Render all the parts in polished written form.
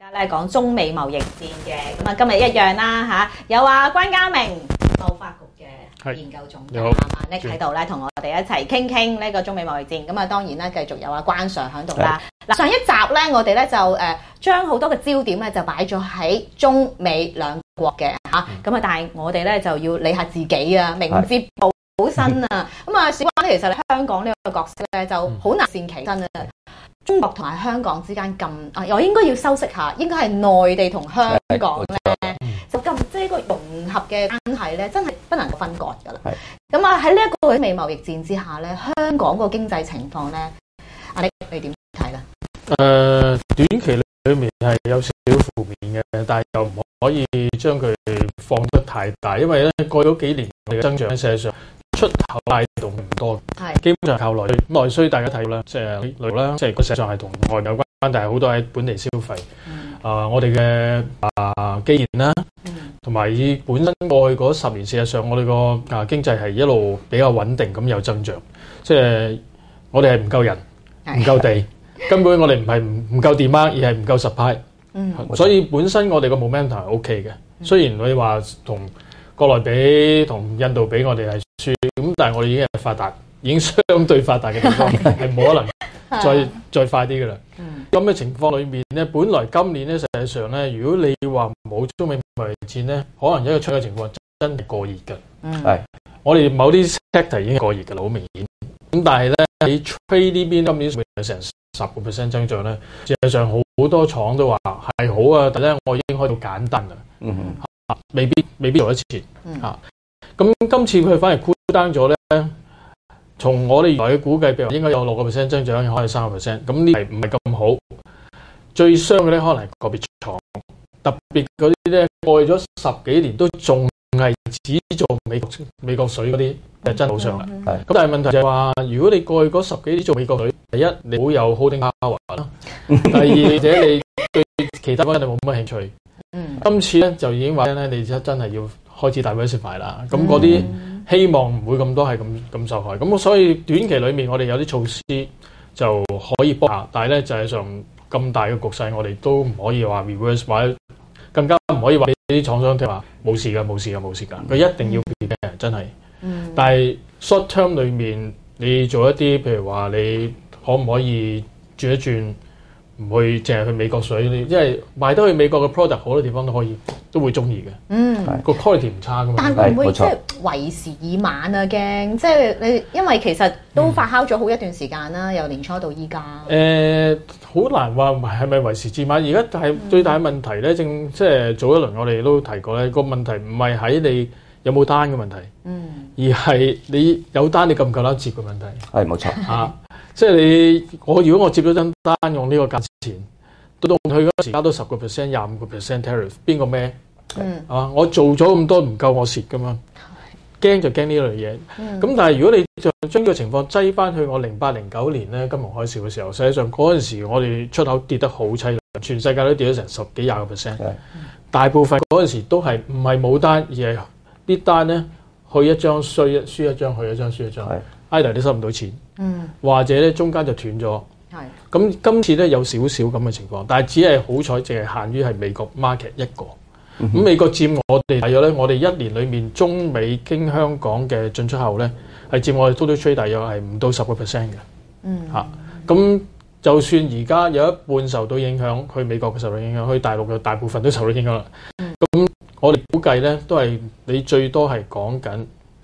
咧講中美貿易戰嘅，咁啊今日一樣啦嚇，有關家明貿發局嘅研究總監阿 Nick 喺度咧，同我哋一齊傾呢個中美貿易戰。咁啊當然咧繼續有關Sir喺度啦。嗱上一集咧我哋咧就將好多嘅焦點咧就擺咗喺中美兩國嘅嚇，咁啊但係我哋咧就要理下自己啊，明哲保身啊。咁啊事關咧其實香港呢個角色咧就好難善其身啊。中國同埋香港之間咁我應該要修飾下，應該係內地同香港咧就咁即係一個融合嘅關係咧，真係不能夠分割㗎啦。咁啊喺呢一個美貿易戰之下咧，香港個經濟情況咧，阿你點睇咧？ 短期裏面係有少少負面嘅，但係又唔可以將佢放得太大，因為咧過咗幾年嘅增長，事實上出口帶動唔多，基本上靠內需。大家睇啦，即係旅遊啦，即係個實際上係同外有關，但係好多喺本地消費。我哋嘅基建啦，同埋以本身過去嗰10年，事實上我哋個經濟係一路比較穩定咁有增長。即係我哋係唔夠人，唔夠地，根本我哋唔係唔夠 demand，而係唔夠 supply。所以本身我哋個 momentum 係 OK 嘅。雖然你話同國內比、同印度比，我哋係輸，咁但係我哋已經係發達，已經相對發達嘅地方，係冇可能再快啲㗎啦。咁嘅情況裏面咧，本來今年咧實際上咧，如果你話冇中美貿易戰咧，可能一個出嘅情況真係過熱㗎。我哋某啲 sector 已經過熱㗎啦，好明顯。咁但係咧喺 trade 呢邊今年會成10% 增長咧，事實上好多廠都話係好啊，但係咧我已經開到簡單㗎。未必做得切咁今次佢反而 cool down 咗咧，從我哋原來嘅估計，譬如應該有6% 增長，可能3%，咁呢係唔係咁好？最傷嘅咧，可能係個別廠，特別嗰啲咧過去咗10幾年都仲係只做美國水嗰啲，就真係好傷啦。咁但係問題就係話，如果你過去嗰10幾年做美國水，第一你好有 holding power 啦，第二者你對其他嗰啲你冇乜興趣。今次咧就已經話咧，你真係要開始 diversify 啦。咁嗰啲希望唔會咁多係咁受害。咁所以短期裏面我哋有啲措施就可以幫下，但係咧就係上咁大嘅局勢，我哋都唔可以話 reverse， 或者更加唔可以話俾啲廠商聽話冇事㗎，佢一定要變嘅，真係。但係 short term 裏面你做一啲譬如話你可唔可以轉一轉？唔去淨係去美國水，因為賣得去美國嘅 product 好多地方都會中意嘅。個 quality 唔差噶嘛。 但會唔會即係為時已晚啊？驚即係你，因為其實都發酵咗好一段時間啦，由年初到依家。 好難話係咪為時已晚？而家係最大嘅問題咧，即係早一輪我哋都提過咧，個問題唔係喺你有冇單嘅問題，而係你有單你夠唔夠膽接嘅問題。 係冇錯。 即係如果我接咗張單用呢個價錢，到去嗰時加多10%、25% tariff， 邊個孭？我做咗咁多唔夠我蝕噶嘛？驚就驚呢類嘢。咁但係如果你就將呢個情況擠翻去我08、09年咧金融海嘯嘅時候，實際上嗰陣時我哋出口跌得好凄涼，全世界都跌咗成10幾20%。大部分嗰陣時都係唔係冇單，而係啲單咧去一張輸一張，去一張輸一張。either 你收唔到錢，或者咧中間就斷咗。咁今次咧有少少咁嘅情況，但係只係好彩，淨係限於係美國 market 一個。咁美國佔我哋大約咧，我哋一年裏面中美經香港嘅進出口咧，係佔我哋 total trade 大約係唔到10% 嘅。咁就算而家有一半受到影響，去美國嘅受到影響，去大陸嘅大部分都受到影響啦。咁我哋估計咧都係你最多係講緊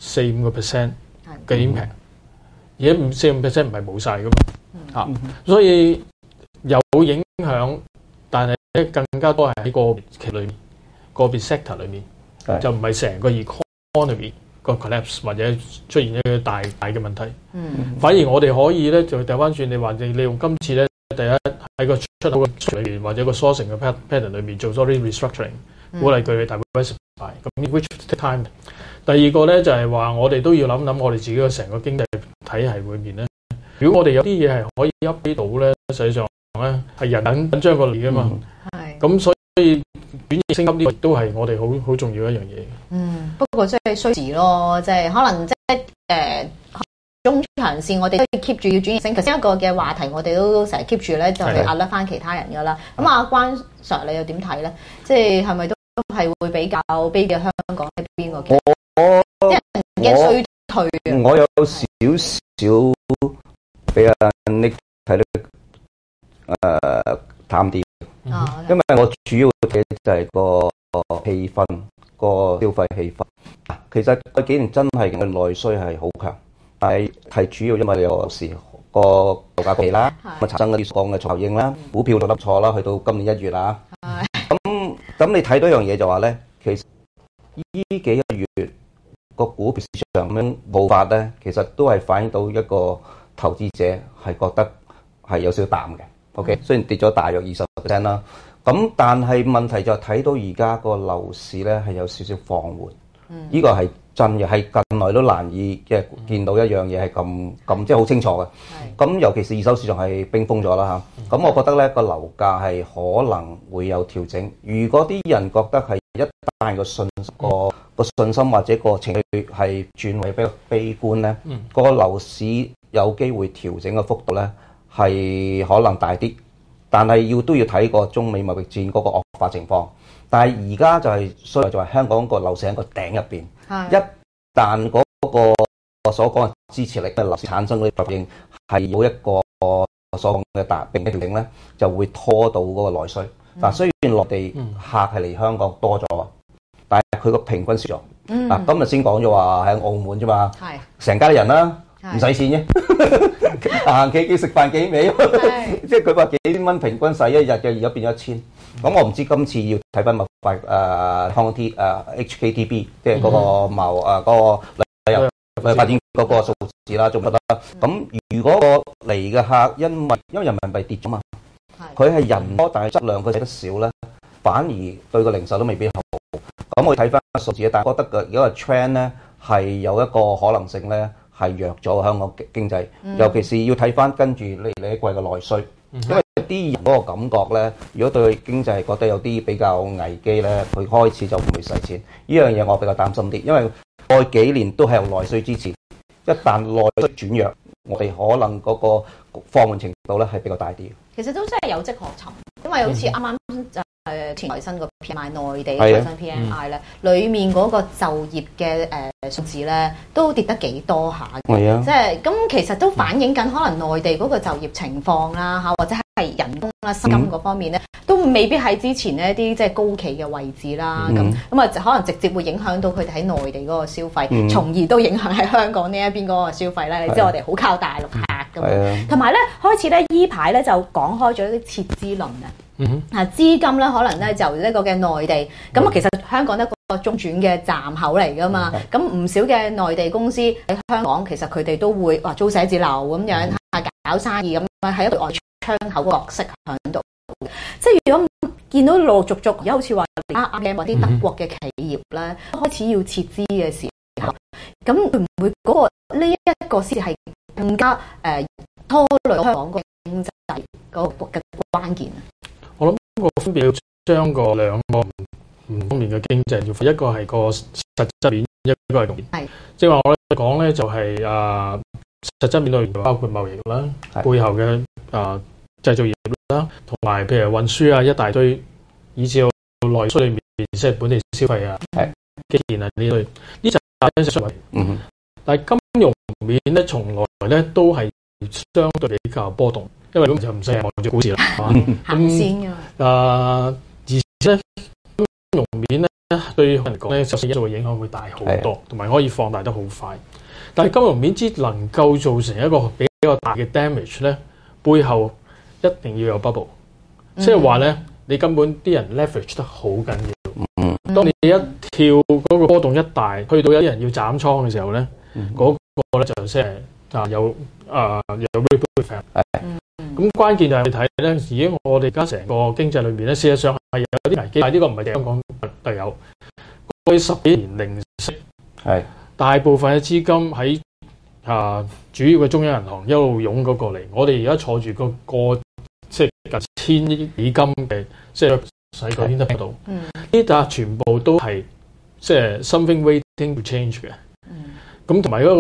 4-5% 嘅 impact。而家4-5% 唔係冇晒噶嘛，所以有影響，但係咧更加多係喺個別期裏面、個別 sector 裏面，就唔係成個 economy 個 collapse 或者出現一個大嘅問題。反而我哋可以咧就掉翻轉，你話你利用今次咧，第一喺個出口嘅裏面或者個 sourcing 嘅 pattern 裏面做咗啲 restructuring， 鼓勵佢哋diversify，咁 which take time。第二個咧就係話，我哋都要諗諗我哋自己嘅成個經濟體系裏面咧，如果我哋有啲嘢係可以噏到咧，實際上咧係人緊張過你噶嘛。咁所以轉型升級呢個都係我哋好重要一樣嘢。 不過即係需時咯，即係可能即係中長線我哋都要 keep 住要轉型升。頭先一個嘅話題，我哋都成日 keep 住咧，就係壓甩翻其他人噶啦。咁阿關 Sir 你又點睇咧？即係咪都係會比較卑嘅香港喺邊個嘅？啲人驚衰退啊！ 我有少少俾阿 Nick 睇得淡啲，因為我主要睇就係個氣氛，個消費氣氛。其實嗰幾年真係內需係好強，但係主要因為有時個樓價高啦，咁產生嗰啲所講嘅效應啦，股票就得錯啦，去到今年1月啦。咁你睇到一樣嘢就話咧，其實呢幾個月個股票市場咁樣爆發咧，其實都係反映到一個投資者係覺得係有少少淡嘅。OK， 雖然跌咗大約20% 啦，咁但係問題就係睇到而家個樓市咧係有少少放緩。呢個係真嘅，係近來都難以嘅見到一樣嘢係咁即係好清楚嘅。咁尤其是二手市場係冰封咗啦嚇。咁我覺得咧個樓價係可能會有調整。如果啲人覺得係一旦個信心或者個情緒係轉為比較悲觀咧，個樓市有機會調整嘅幅度咧係可能大啲。但係都要睇個中美貿易戰嗰個惡化情況。但係而家就係所謂就係香港個樓市喺個頂入邊，一旦嗰個所講嘅支持力嘅樓市產生嗰啲反應係有一個所講嘅大並嘅調整咧，就會拖到嗰個內需。嗱，雖然內地客係嚟香港多咗，但係佢個平均少咗。嗱，今日先講咗話喺澳門啫嘛，成家人啦，唔使錢啫，行幾食飯幾味，即係佢話幾千蚊平均使一日嘅，而家變咗1000。咁我唔知今次要睇翻咪香港HKTB， 即係嗰個嗰個旅遊發展嗰個數字啦，仲覺得咁如果個嚟嘅客因為人民幣跌咗嘛，佢係人多，但係質量佢使得少咧，反而對個零售都未必好。咁我睇翻數字，但係覺得如果個 trend 咧係有一個可能性咧係弱咗香港經濟，尤其是要睇翻跟住你一季嘅內需，因為啲人嗰個感覺咧，如果對經濟覺得有啲比較危機咧，佢開始就唔會使錢。呢樣嘢我比較擔心啲，因為過去幾年都係由內需支持，一旦內需轉弱，我哋可能嗰個放緩程度咧係比較大啲。 其實都真係有跡可尋，因為好似啱啱就前台新個 PMI 內地嘅新 PMI 咧，裡面嗰個就業嘅數字咧都跌得幾多下嘅，即係咁其實都反映緊可能內地嗰個就業情況啦嚇，或者係人工啦、薪金嗰方面咧，都未必喺之前呢一啲即係高企嘅位置啦。咁啊，可能直接會影響到佢哋喺內地嗰個消費，從而都影響喺香港呢一邊嗰個消費咧。你知我哋好靠大陸客㗎嘛，同埋咧開始咧依排咧就講開咗啲撤資論啊。資金咧可能咧就呢個嘅內地，咁其實香港一個中轉嘅站口嚟㗎嘛，咁唔少嘅內地公司喺香港，其實佢哋都會話租寫字樓咁樣搞生意咁樣，係一個外窗口嘅角色喺度。即係如果見到陸陸續續而家好似話啱或啲德國嘅企業咧開始要撤資嘅時候，咁會唔會嗰個呢一個先係更加拖累香港個經濟嗰個嘅關鍵啊？ 我諗我分別要將個兩個唔方面嘅經濟要分，一個係個實質面，一個係面。即係話我講咧就係實質面裏面包括貿易啦，背後嘅製造業啦，同埋譬如運輸啊一大堆，以至到內需裏面即係本地消費啊、基建啊呢類，呢就係出圍。但係金融面咧，從來咧都係相對比較波動。因為咁就唔使望住股市啦， 行先㗎。 而且金融面咧對嚟講咧，受因素嘅影響會大好多，同埋可以放大得好快。但係金融面之能夠造成一個比較大嘅 damage 咧，背後一定要有 bubble，即係話咧，你根本啲人 leverage 得好緊要。當你一跳嗰個波動一大，去到有啲人要斬倉嘅時候咧，嗰個咧就即係有 ripple effect。咁關鍵就係你睇咧，而家我哋而家成個經濟裏面咧，事實上係有啲危機，但係呢個唔係香港特有。過去10幾年零息，大部分嘅資金喺主要嘅中央銀行一路湧咗過嚟。我哋而家坐住個即係近1000億美金嘅，即係使個 interest 度，呢笪全部都係即係 something waiting to change 嘅。咁同埋嗰個 reverse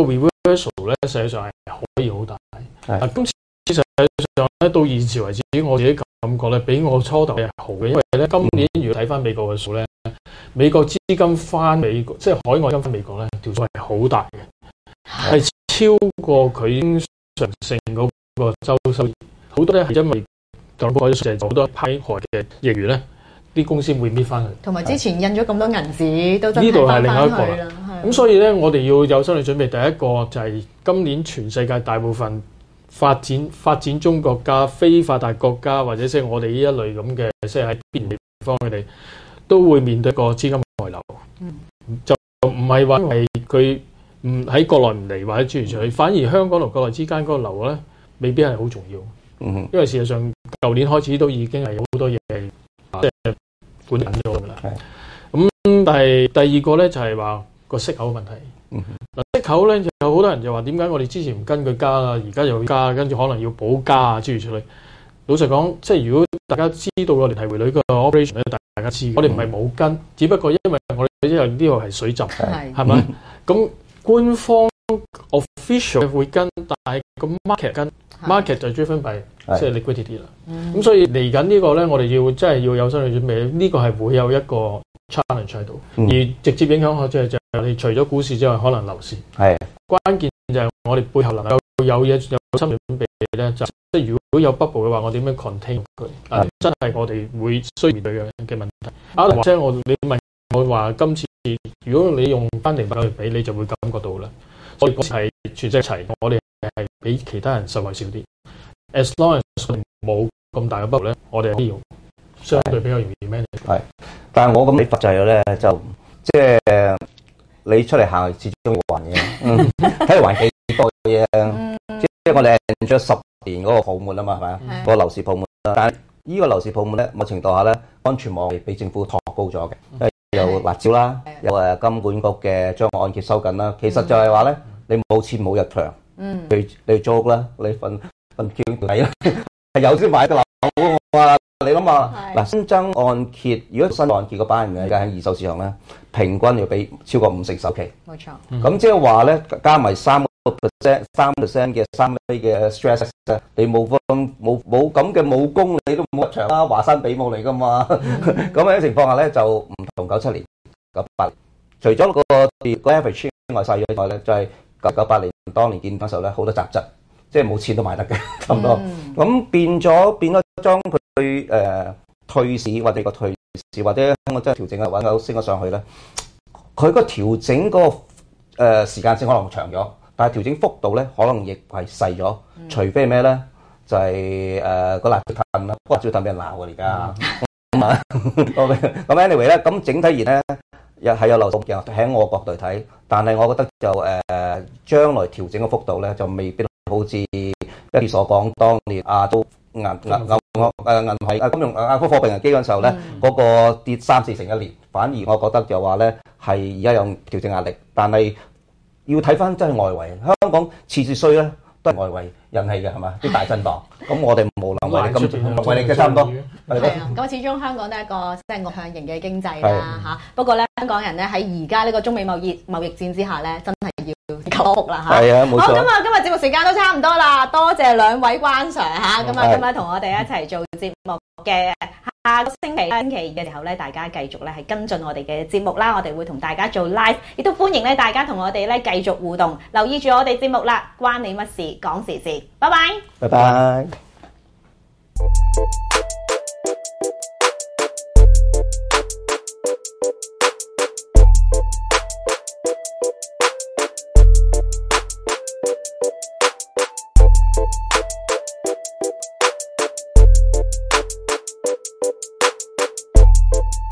reversal 咧，實際上係可以好大。今次實際上咧，到現時為止，我自己感覺咧，比我初頭係好嘅，因為咧今年如果睇翻美國嘅數咧，美國資金翻美國，即係海外金翻美國咧，條數係好大嘅，係超過佢經常性嗰個周收益。好多咧係因為特朗普就係好多批外嘅盈餘咧，啲公司會搣翻去。 同埋之前印咗咁多銀紙，都真呢度係另一個啦。 咁所以咧，我哋要有心理準備。第一個就係今年全世界大部分發展中國家、非發達國家，或者即係我哋呢一類咁嘅，即係喺邊緣地方佢哋都會面對個資金外流。就唔係話因為佢唔喺國內唔嚟或者諸如此類，反而香港同國內之間嗰個流咧，未必係好重要。因為事實上舊年開始都已經係有好多嘢即係管緊咗㗎啦。咁但係第二個咧就係話個息口問題。息口咧有好多人就話點解我哋之前唔跟佢加啊，而家又加，跟住可能要補加啊諸如此類。老實講，即係如果大家知道個聯繫匯率個 operation 咧，大家知我哋唔係冇跟，只不過因為我哋因為呢度係水浸，係咪？咁官方 official 會跟，但係個 market 跟 market 就 driven by 即係 liquidity 啦。咁所以嚟緊呢個咧，我哋要真係要有心理準備，呢個係會有一個 challenge 喺度，而直接影響就係我哋除咗股市之外，可能樓市。關鍵就係我哋背後能夠有嘢有心理準備咧，就即係如果有 bubble 嘅話，我點樣 contain 佢？真係我哋會需要面對嘅問題。或者你問我話今次如果你用翻0.89嚟比，你就會感覺到啦。所以嗰次係全世界齊，我哋係比其他人受惠少啲。As long as 冇咁大嘅 bubble 咧，我哋係相對比較容易 manage。 但係我咁睇法就係咧，就即係你出嚟行，始終要還嘢，睇嚟還幾多嘢。即係我哋 enjoy 10年嗰個泡沫啊嘛，係咪啊？個樓市泡沫。但係呢個樓市泡沫咧，某程度下咧，安全網係俾政府托高咗嘅，因為有辣招啦，有金管局嘅將按揭收緊啦。其實就係話咧，你冇錢冇入場，你租屋啦，你瞓叫底啦，係有先買得樓啊！你諗下嗱，新增按揭，如果新按揭嗰班人而家喺二手市場咧，平均要俾超過50%首期。 冇錯。 咁即係話咧，加埋3% 嘅3厘嘅 stress， 你冇咁嘅武功，你都冇入場啦。華山比武嚟噶嘛。咁喺情況下咧，就唔同97年、98年。除咗個 average 外細咗外咧，就係98年當年見嗰時候咧，好多雜質，即係冇錢都買得嘅，差唔多。咁變咗將佢退市或者個退市或者香港真係調整啊，揾到升咗上去咧，佢個調整嗰個時間性可能長咗，但係調整幅度咧可能亦係細咗，除非咩咧？就係個辣椒褪啦，辣椒褪俾人鬧㗎而家。咁 anyway 咧，咁整體而咧又係有流動嘅，喺我角度睇，但係我覺得就將來調整嘅幅度咧就未必好似一啲所講當年亞洲銀行金融貨幣危機嗰陣時候咧，嗰個跌3-4成一年，反而我覺得就話咧係而家有調整壓力，但係要睇翻真係外圍，香港次衰咧都係外圍引起嘅係嘛？啲大震盪，咁我哋無能為力咁為力嘅差唔多。係啊， 咁始終香港都係一個即係外向型嘅經濟啦嚇。不過咧，香港人咧喺而家呢個中美貿易戰之下咧，真係要求福啦嚇。 係啊，冇錯。 好，今日節目時間都差唔多啦，多謝兩位關 Sir 嚇。咁啊，今日同我哋一齊做節目嘅。下個星期2嘅時候咧，大家繼續咧係跟進我哋嘅節目啦，我哋會同大家做 live， 亦都歡迎咧大家同我哋咧繼續互動，留意住我哋節目啦，關你乜事，講時事，拜拜， 拜拜。